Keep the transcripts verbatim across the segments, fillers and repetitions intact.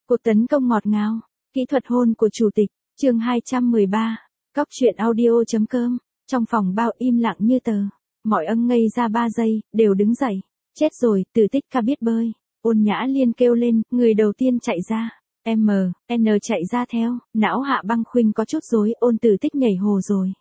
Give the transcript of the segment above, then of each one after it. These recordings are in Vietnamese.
Cuộc tấn công ngọt ngào, kỹ thuật hôn của chủ tịch, chương hai trăm mười ba, cóc truyện audio.com, trong phòng bao im lặng như tờ, mọi ân ngây ra ba giây, đều đứng dậy, chết rồi, Tử Tích ca biết bơi, Ôn Nhã Liên kêu lên, người đầu tiên chạy ra, M, N chạy ra theo, não Hạ Băng Khuynh có chút rối, Ôn Tử Tích nhảy hồ rồi.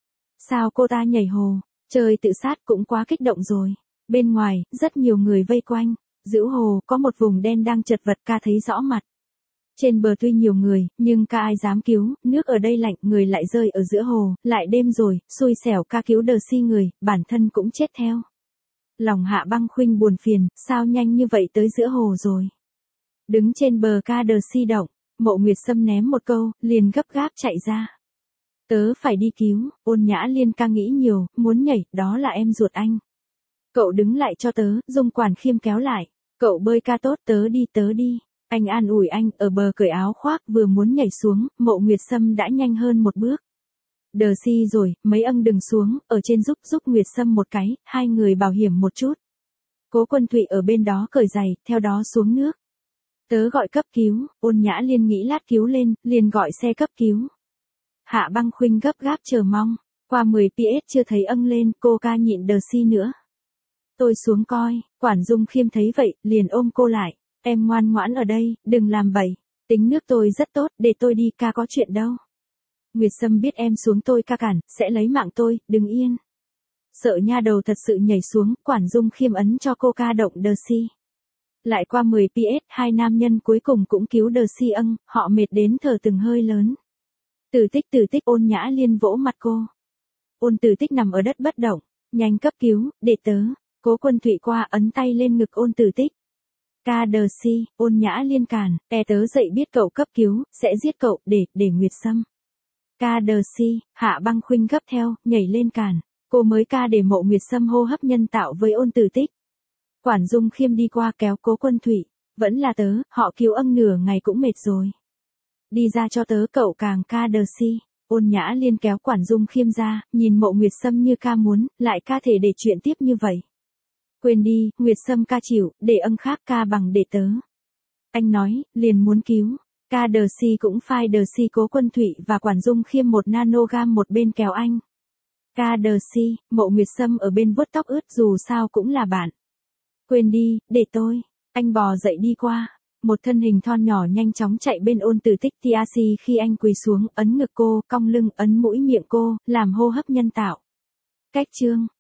Sao cô ta nhảy hồ, trời tự sát cũng quá kích động rồi, bên ngoài, rất nhiều người vây quanh, giữa hồ, có một vùng đen đang chật vật ca thấy rõ mặt. Trên bờ tuy nhiều người, nhưng ca ai dám cứu, nước ở đây lạnh, người lại rơi ở giữa hồ, lại đêm rồi, xui xẻo ca cứu đờ si người, bản thân cũng chết theo. Lòng Hạ Băng Khuynh buồn phiền, sao nhanh như vậy tới giữa hồ rồi. Đứng trên bờ ca đờ si động, Mộ Nguyệt Sâm ném một câu, liền gấp gáp chạy ra. Tớ phải đi cứu, Ôn Nhã Liên ca nghĩ nhiều, muốn nhảy, đó là em ruột anh. Cậu đứng lại cho tớ, Dung Quản Khiêm kéo lại, cậu bơi ca tốt, tớ đi tớ đi. Anh an ủi anh, ở bờ cởi áo khoác vừa muốn nhảy xuống, Mộ Nguyệt Sâm đã nhanh hơn một bước. Đờ si rồi, mấy ân đừng xuống, ở trên giúp giúp Nguyệt Sâm một cái, hai người bảo hiểm một chút. Cố Quân Thụy ở bên đó cởi giày, theo đó xuống nước. Tớ gọi cấp cứu, Ôn Nhã Liên nghĩ lát cứu lên, liền gọi xe cấp cứu. Hạ Băng Khuynh gấp gáp chờ mong, qua mười pi ét chưa thấy ân lên, cô ca nhịn đờ si nữa. Tôi xuống coi, Quản Dung Khiêm thấy vậy, liền ôm cô lại. Em ngoan ngoãn ở đây, đừng làm bậy. Tính nước tôi rất tốt, để tôi đi, ca có chuyện đâu. Nguyệt Sâm biết em xuống tôi ca cản, sẽ lấy mạng tôi, đừng yên. Sợ nha đầu thật sự nhảy xuống, Quản Dung Khiêm ấn cho cô ca động đờ si. Lại qua mười pi ét, hai nam nhân cuối cùng cũng cứu đờ si ân, họ mệt đến thở từng hơi lớn. Tử Tích Tử Tích, Ôn Nhã Liên vỗ mặt cô. Ôn Tử Tích nằm ở đất bất động, nhanh cấp cứu, để tớ. Cố Quân Thụy qua ấn tay lên ngực Ôn Tử Tích. Ca đờ si, Ôn Nhã Liên cản, e tớ dậy biết cậu cấp cứu, sẽ giết cậu, để, để Nguyệt Sâm. Ca đờ si, Hạ Băng Khuynh gấp theo, nhảy lên cản, cô mới ca để Mộ Nguyệt Sâm hô hấp nhân tạo với Ôn Tử Tích. Quản Dung Khiêm đi qua kéo Cố Quân Thụy, vẫn là tớ, họ cứu ân nửa ngày cũng mệt rồi. Đi ra cho tớ, cậu càng ca đờ si. Ôn Nhã Liên kéo Quản Dung Khiêm ra, nhìn Mộ Nguyệt Sâm như ca muốn, lại ca thể để chuyện tiếp như vậy. Quên đi, Nguyệt Sâm ca chịu, để ân khác ca bằng để tớ. Anh nói, liền muốn cứu. Ca đờ si cũng phai đờ si Cố Quân Thụy và Quản Dung Khiêm một nanogam một bên kéo anh. Ca đờ si, Mộ Nguyệt Sâm ở bên vuốt tóc ướt dù sao cũng là bạn. Quên đi, để tôi. Anh bò dậy đi qua. Một thân hình thon nhỏ nhanh chóng chạy bên Ôn Tử Tích tê a xê khi anh quỳ xuống, ấn ngực cô, cong lưng, ấn mũi miệng cô, làm hô hấp nhân tạo. Cách chương.